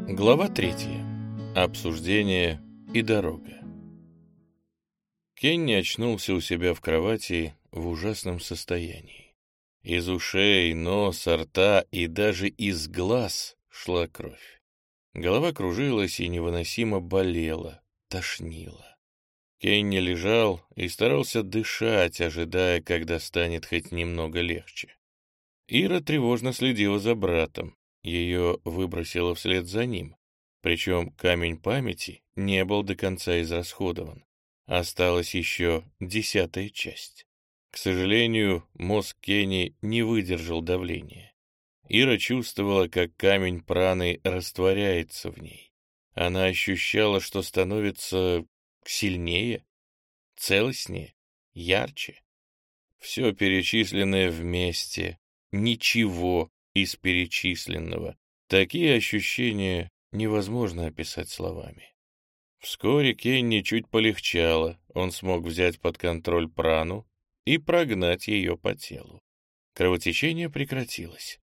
Глава 3. Обсуждение и дорога. Кенни очнулся у себя в кровати в ужасном состоянии. Из ушей, носа, рта и даже из глаз шла кровь. Голова кружилась и невыносимо болела, тошнило. Кенни лежал и старался дышать, ожидая, когда станет хоть немного легче. Ира тревожно следила за братом. Ее выбросило вслед за ним. Причем камень памяти не был до конца израсходован. Осталась еще 10-я часть. К сожалению, мозг Кенни не выдержал давления. Ира чувствовала, как камень праны растворяется в ней. Она ощущала, что становится сильнее, целостнее, ярче. Все перечисленное вместе, ничего из перечисленного. Такие ощущения невозможно описать словами. Вскоре Кенни чуть полегчало, он смог взять под контроль прану и прогнать ее по телу. Кровотечение прекратилось.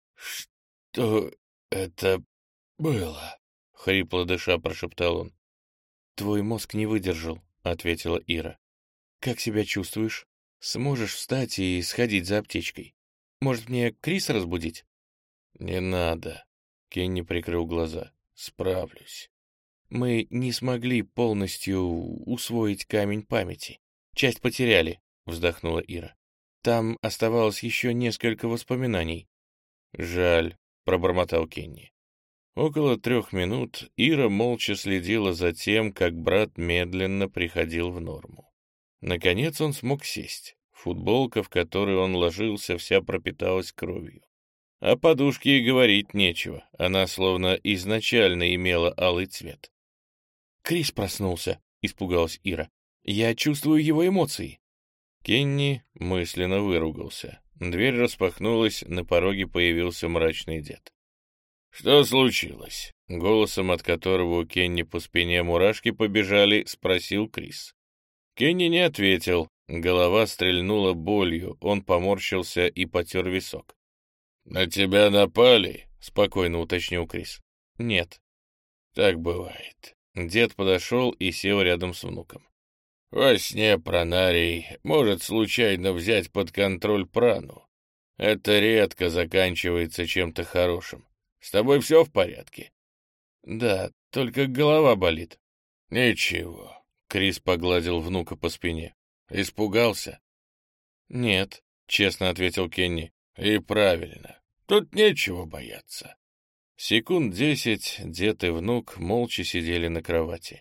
«Что это было?» — хрипло дыша прошептал он. «Твой мозг не выдержал», — ответила Ира. «Как себя чувствуешь? Сможешь встать и сходить за аптечкой? Может, мне Криса разбудить?» «Не надо», — Кенни прикрыл глаза. «Справлюсь». «Мы не смогли полностью усвоить камень памяти. Часть потеряли», — вздохнула Ира. «Там оставалось еще несколько воспоминаний». «Жаль», — пробормотал Кенни. Около 3 минут Ира молча следила за тем, как брат медленно приходил в норму. Наконец он смог сесть. Футболка, в которой он ложился, вся пропиталась кровью. О подушке и говорить нечего, она словно изначально имела алый цвет. «Крис проснулся», — испугалась Ира. «Я чувствую его эмоции». Кенни мысленно выругался. Дверь распахнулась, на пороге появился мрачный дед. «Что случилось?» — голосом, от которого у Кенни по спине мурашки побежали, спросил Крис. Кенни не ответил. Голова стрельнула болью, он поморщился и потер висок. «На тебя напали?» — спокойно уточнил Крис. «Нет». «Так бывает». Дед подошел и сел рядом с внуком. «Во сне пронарий может случайно взять под контроль прану. Это редко заканчивается чем-то хорошим. С тобой все в порядке?» «Да, только голова болит». «Ничего», — Крис погладил внука по спине. «Испугался?» «Нет», — честно ответил Кенни. «И правильно. Тут нечего бояться». Секунд 10 дед и внук молча сидели на кровати.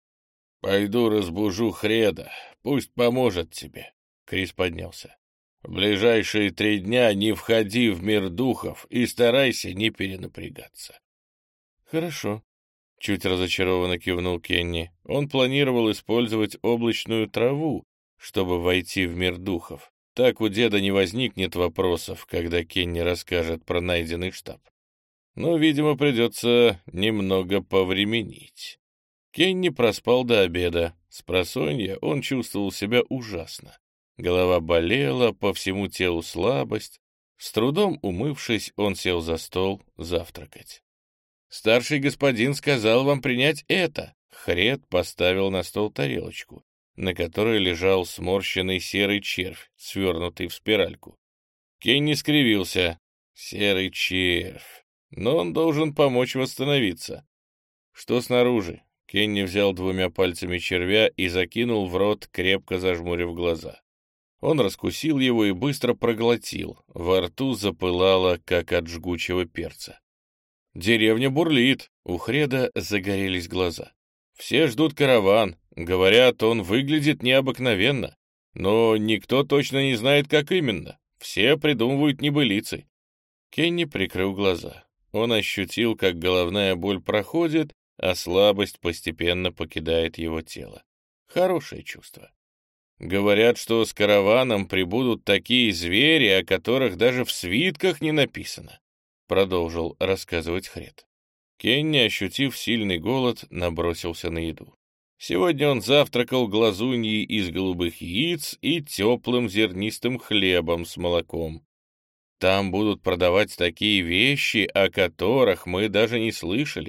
«Пойду разбужу Хреда, пусть поможет тебе», — Крис поднялся. «В ближайшие 3 дня не входи в мир духов и старайся не перенапрягаться». «Хорошо», — чуть разочарованно кивнул Кенни. Он планировал использовать облачную траву, чтобы войти в мир духов. Так у деда не возникнет вопросов, когда Кенни расскажет про найденный штаб. Но, видимо, придется немного повременить. Кенни проспал до обеда. Спросонья он чувствовал себя ужасно. Голова болела, по всему телу слабость. С трудом умывшись, он сел за стол завтракать. «Старший господин сказал вам принять это». Хред поставил на стол тарелочку, на которой лежал сморщенный серый червь, свернутый в спиральку. Кенни скривился. «Серый червь. Но он должен помочь восстановиться». «Что снаружи?» Кенни взял 2 пальцами червя и закинул в рот, крепко зажмурив глаза. Он раскусил его и быстро проглотил. Во рту запылало, как от жгучего перца. «Деревня бурлит». У Хреда загорелись глаза. «Все ждут караван. Говорят, он выглядит необыкновенно. Но никто точно не знает, как именно. Все придумывают небылицы». Кенни прикрыл глаза. Он ощутил, как головная боль проходит, а слабость постепенно покидает его тело. Хорошее чувство. «Говорят, что с караваном прибудут такие звери, о которых даже в свитках не написано», — продолжил рассказывать Хред. Кенни, ощутив сильный голод, набросился на еду. Сегодня он завтракал глазуньей из голубых яиц и теплым зернистым хлебом с молоком. «Там будут продавать такие вещи, о которых мы даже не слышали.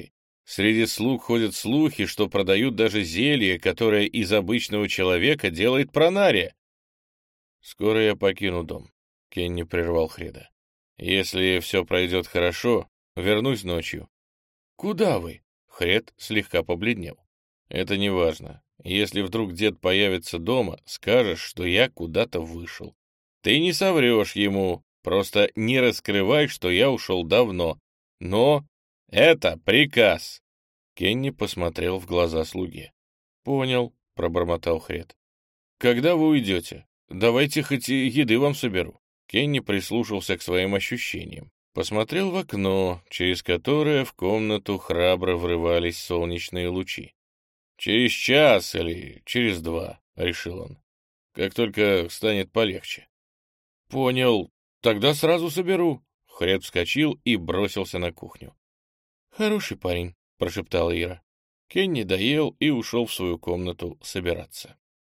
Среди слуг ходят слухи, что продают даже зелье, которое из обычного человека делает пронария. «Скоро я покину дом», — Кенни прервал Хреда. «Если все пройдет хорошо, вернусь ночью». «Куда вы?» — Хред слегка побледнел. «Это не важно. Если вдруг дед появится дома, скажешь, что я куда-то вышел. Ты не соврешь ему, просто не раскрывай, что я ушел давно. Но это приказ!» Кенни посмотрел в глаза слуге. «Понял», — пробормотал Хред. «Когда вы уйдете? Давайте хоть и еды вам соберу». Кенни прислушался к своим ощущениям. Посмотрел в окно, через которое в комнату храбро врывались солнечные лучи. «Через час или через 2», — решил он, — «как только станет полегче». «Понял. Тогда сразу соберу». Хред вскочил и бросился на кухню. «Хороший парень», — прошептала Ира. Кенни доел и ушел в свою комнату собираться.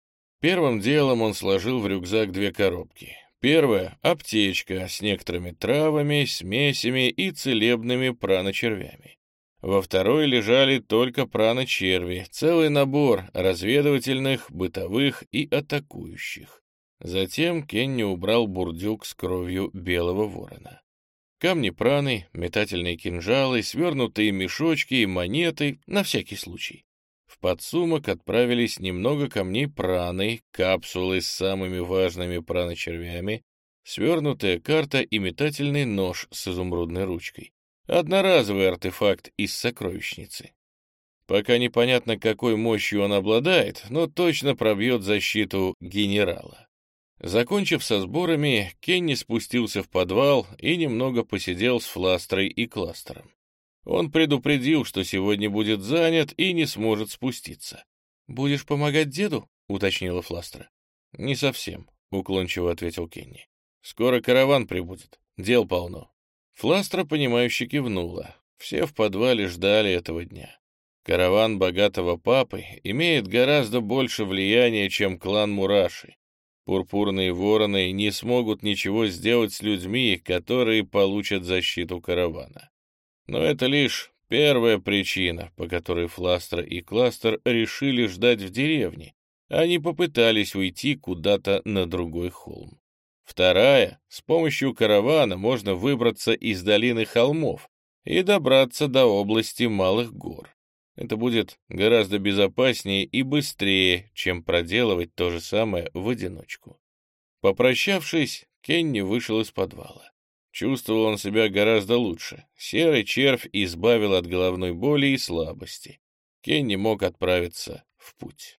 Первым делом он сложил в рюкзак 2 коробки. Первая — аптечка с некоторыми травами, смесями и целебными праночервями. Во второй лежали только праночерви, целый набор разведывательных, бытовых и атакующих. Затем Кенни убрал бурдюк с кровью белого ворона. Камни праны, метательные кинжалы, свернутые мешочки и монеты на всякий случай. В подсумок отправились немного камней праны, капсулы с самыми важными праночервями, свернутая карта и метательный нож с изумрудной ручкой. Одноразовый артефакт из сокровищницы. Пока непонятно, какой мощью он обладает, но точно пробьет защиту генерала. Закончив со сборами, Кенни спустился в подвал и немного посидел с Фластрой и Кластером. Он предупредил, что сегодня будет занят и не сможет спуститься. «Будешь помогать деду?» — уточнила Фластра. «Не совсем», — уклончиво ответил Кенни. «Скоро караван прибудет, дел полно». Фластра, понимающе кивнула. Все в подвале ждали этого дня. Караван богатого папы имеет гораздо больше влияния, чем клан Мураши. Пурпурные вороны не смогут ничего сделать с людьми, которые получат защиту каравана. Но это лишь первая причина, по которой Фластра и Кластер решили ждать в деревне, а не попытались уйти куда-то на другой холм. Вторая — с помощью каравана можно выбраться из долины холмов и добраться до области Малых гор. Это будет гораздо безопаснее и быстрее, чем проделывать то же самое в одиночку. Попрощавшись, Кенни вышел из подвала. Чувствовал он себя гораздо лучше. Серый червь избавил от головной боли и слабости. Кенни мог отправиться в путь.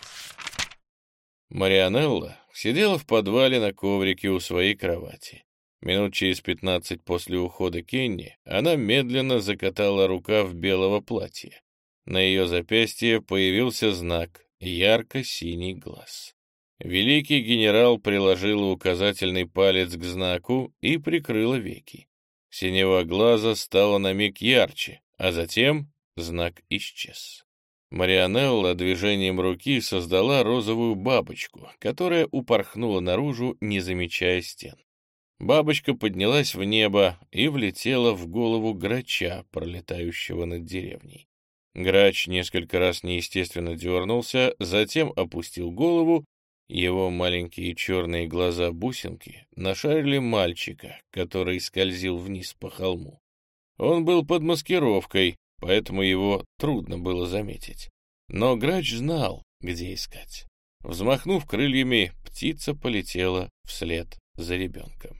Марианелла сидела в подвале на коврике у своей кровати. Минут через 15 после ухода Кенни она медленно закатала рукав белого платья. На ее запястье появился знак — ярко-синий глаз. Великий генерал приложила указательный палец к знаку и прикрыла веки. Синева глаза стала на миг ярче, а затем знак исчез. Марианелла движением руки создала розовую бабочку, которая упорхнула наружу, не замечая стен. Бабочка поднялась в небо и влетела в голову грача, пролетающего над деревней. Грач несколько раз неестественно дернулся, затем опустил голову. Его маленькие черные глаза-бусинки нашарили мальчика, который скользил вниз по холму. Он был под маскировкой, поэтому его трудно было заметить. Но Грач знал, где искать. Взмахнув крыльями, птица полетела вслед за ребенком.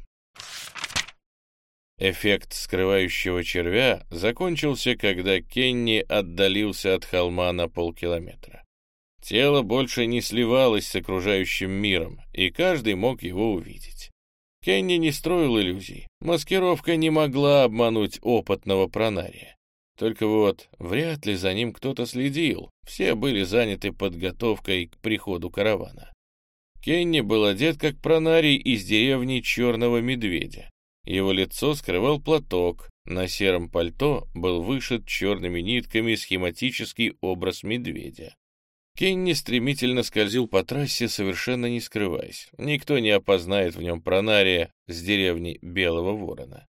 Эффект скрывающего червя закончился, когда Кенни отдалился от холма на полкилометра. Тело больше не сливалось с окружающим миром, и каждый мог его увидеть. Кенни не строил иллюзий. Маскировка не могла обмануть опытного пронария. Только вот вряд ли за ним кто-то следил. Все были заняты подготовкой к приходу каравана. Кенни был одет как пронарий из деревни Черного Медведя. Его лицо скрывал платок, на сером пальто был вышит черными нитками схематический образ медведя. Кенни стремительно скользил по трассе, совершенно не скрываясь. Никто не опознает в нем пронария с деревни Белого Ворона.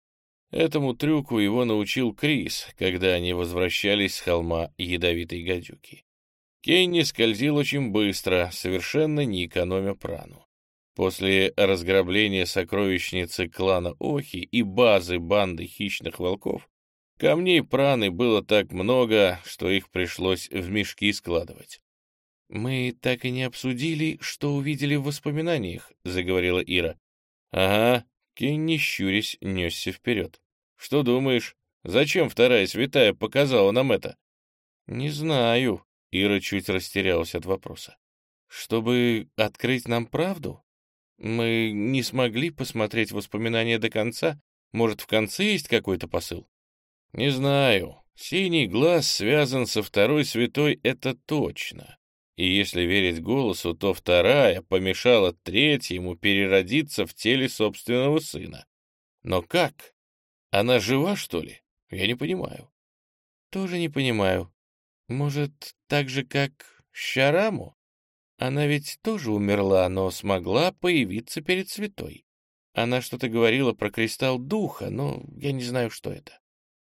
Этому трюку его научил Крис, когда они возвращались с холма ядовитой гадюки. Кенни скользил очень быстро, совершенно не экономя прану. После разграбления сокровищницы клана Охи и базы банды хищных волков камней праны было так много, что их пришлось в мешки складывать. «Мы так и не обсудили, что увидели в воспоминаниях», — заговорила Ира. «Ага», — Кенни, щурясь, несся вперед. «Что думаешь, зачем вторая святая показала нам это?» «Не знаю», — Ира чуть растерялась от вопроса. «Чтобы открыть нам правду? Мы не смогли посмотреть воспоминания до конца. Может, в конце есть какой-то посыл?» «Не знаю. Синий глаз связан со второй святой, это точно. И если верить голосу, то вторая помешала третьему переродиться в теле собственного сына. Но как? Она жива, что ли? Я не понимаю». «Тоже не понимаю. Может, так же, как Щараму? Она ведь тоже умерла, но смогла появиться перед святой. Она что-то говорила про кристалл духа, но я не знаю, что это».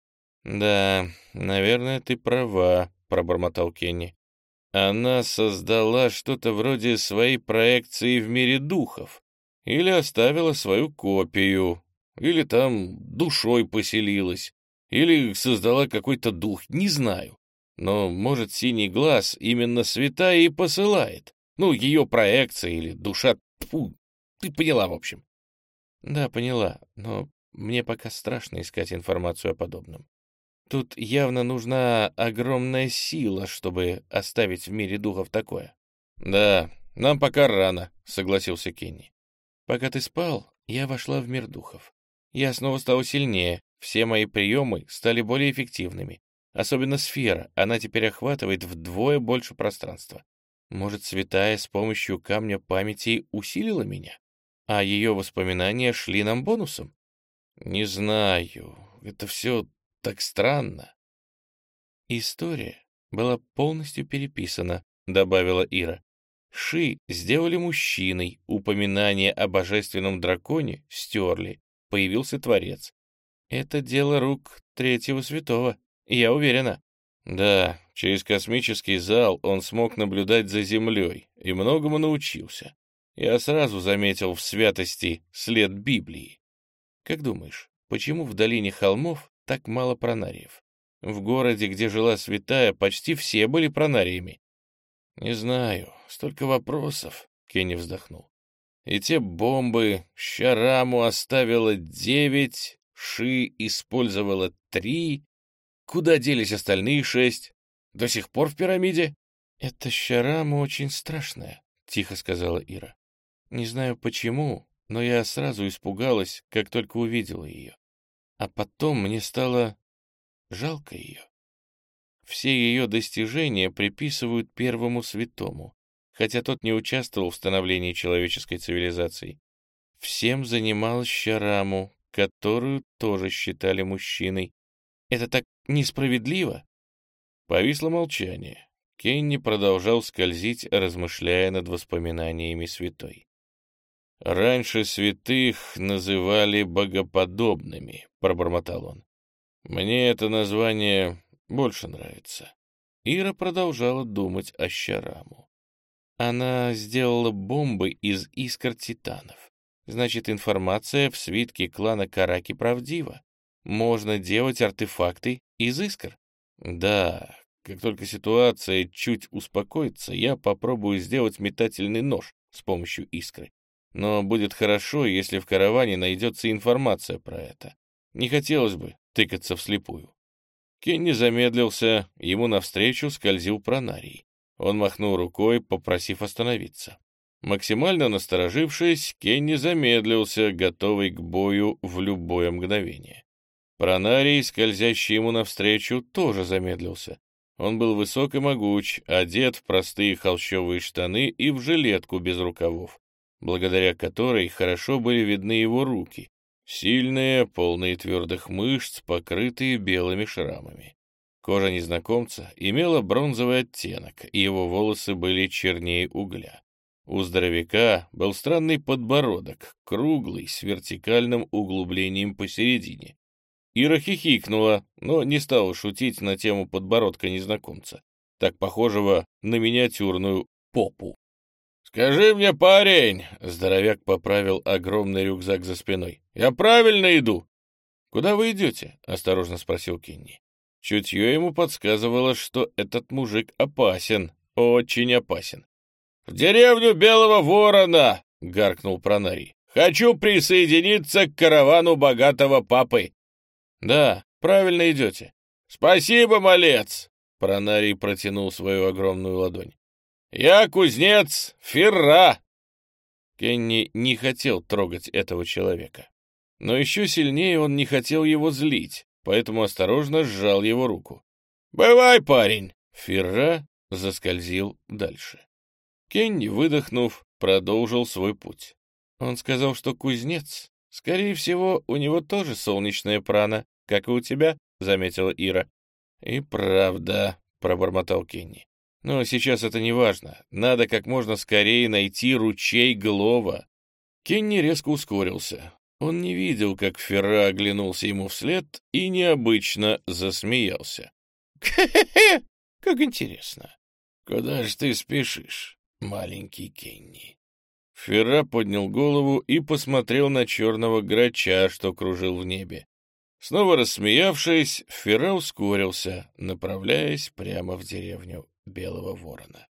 «Да, наверное, ты права», — пробормотал Кенни. «Она создала что-то вроде своей проекции в мире духов, или оставила свою копию, или там душой поселилась, или создала какой-то дух, не знаю. Но, может, синий глаз именно святая и посылает. Ну, ее проекция или душа, тьфу, ты поняла, в общем». «Да, поняла, но мне пока страшно искать информацию о подобном. Тут явно нужна огромная сила, чтобы оставить в мире духов такое». «Да, нам пока рано», — согласился Кенни. «Пока ты спал, я вошла в мир духов. Я снова стала сильнее, все мои приемы стали более эффективными. Особенно сфера, она теперь охватывает вдвое больше пространства. Может, святая с помощью камня памяти усилила меня, а ее воспоминания шли нам бонусом? Не знаю, это все так странно». «История была полностью переписана», — добавила Ира. «Ши сделали мужчиной, упоминание о божественном драконе стерли, появился Творец. Это дело рук третьего святого, я уверена». «Да, через космический зал он смог наблюдать за Землей и многому научился. Я сразу заметил в святости след Библии. Как думаешь, почему в долине холмов так мало пронариев? В городе, где жила святая, почти все были пронариями». «Не знаю, столько вопросов», — Кенни вздохнул. «И те бомбы, Щараму оставила 9, Ши использовала 3. Куда делись остальные 6? До сих пор в пирамиде?» «Это Щараму очень страшная», — тихо сказала Ира. «Не знаю почему, но я сразу испугалась, как только увидела ее. А потом мне стало жалко ее. Все ее достижения приписывают первому святому, хотя тот не участвовал в становлении человеческой цивилизации. Всем занималась Щараму, которую тоже считали мужчиной. Это так несправедливо». Повисло молчание. Кенни продолжал скользить, размышляя над воспоминаниями святой. «Раньше святых называли богоподобными», — пробормотал он. «Мне это название больше нравится». Ира продолжала думать о Щараму. Она сделала бомбы из искр титанов. Значит, информация в свитке клана Караки правдива. Можно делать артефакты из искр. Да, как только ситуация чуть успокоится, я попробую сделать метательный нож с помощью искры. Но будет хорошо, если в караване найдется информация про это. Не хотелось бы тыкаться вслепую. Кенни замедлился, ему навстречу скользил пронарий. Он махнул рукой, попросив остановиться. Максимально насторожившись, Кенни замедлился, готовый к бою в любое мгновение. Пронарий, скользящий ему навстречу, тоже замедлился. Он был высок и могуч, одет в простые холщовые штаны и в жилетку без рукавов, благодаря которой хорошо были видны его руки, сильные, полные твердых мышц, покрытые белыми шрамами. Кожа незнакомца имела бронзовый оттенок, и его волосы были чернее угля. У здоровяка был странный подбородок, круглый, с вертикальным углублением посередине. Ира хихикнула, но не стала шутить на тему подбородка незнакомца, так похожего на миниатюрную попу. «Скажи мне, парень!» — здоровяк поправил огромный рюкзак за спиной. «Я правильно иду?» «Куда вы идете?» — осторожно спросил Кенни. Чутье ему подсказывало, что этот мужик опасен, очень опасен. «В деревню Белого Ворона!» — гаркнул Пронарий. «Хочу присоединиться к каравану богатого папы!» «Да, правильно идете». «Спасибо, малец!» — Пронарий протянул свою огромную ладонь. «Я кузнец Ферра!» Кенни не хотел трогать этого человека. Но еще сильнее он не хотел его злить, поэтому осторожно сжал его руку. «Бывай, парень!» Ферра заскользил дальше. Кенни, выдохнув, продолжил свой путь. Он сказал, что кузнец. Скорее всего, у него тоже солнечная прана, как и у тебя, — заметила Ира. «И правда», — пробормотал Кенни. «Но сейчас это не важно. Надо как можно скорее найти ручей Глова». Кенни резко ускорился. Он не видел, как Ферра оглянулся ему вслед и необычно засмеялся. «Хе-хе-хе! Как интересно! Куда же ты спешишь, маленький Кенни?» Ферра поднял голову и посмотрел на черного грача, что кружил в небе. Снова рассмеявшись, Ферра ускорился, направляясь прямо в деревню Белого Ворона.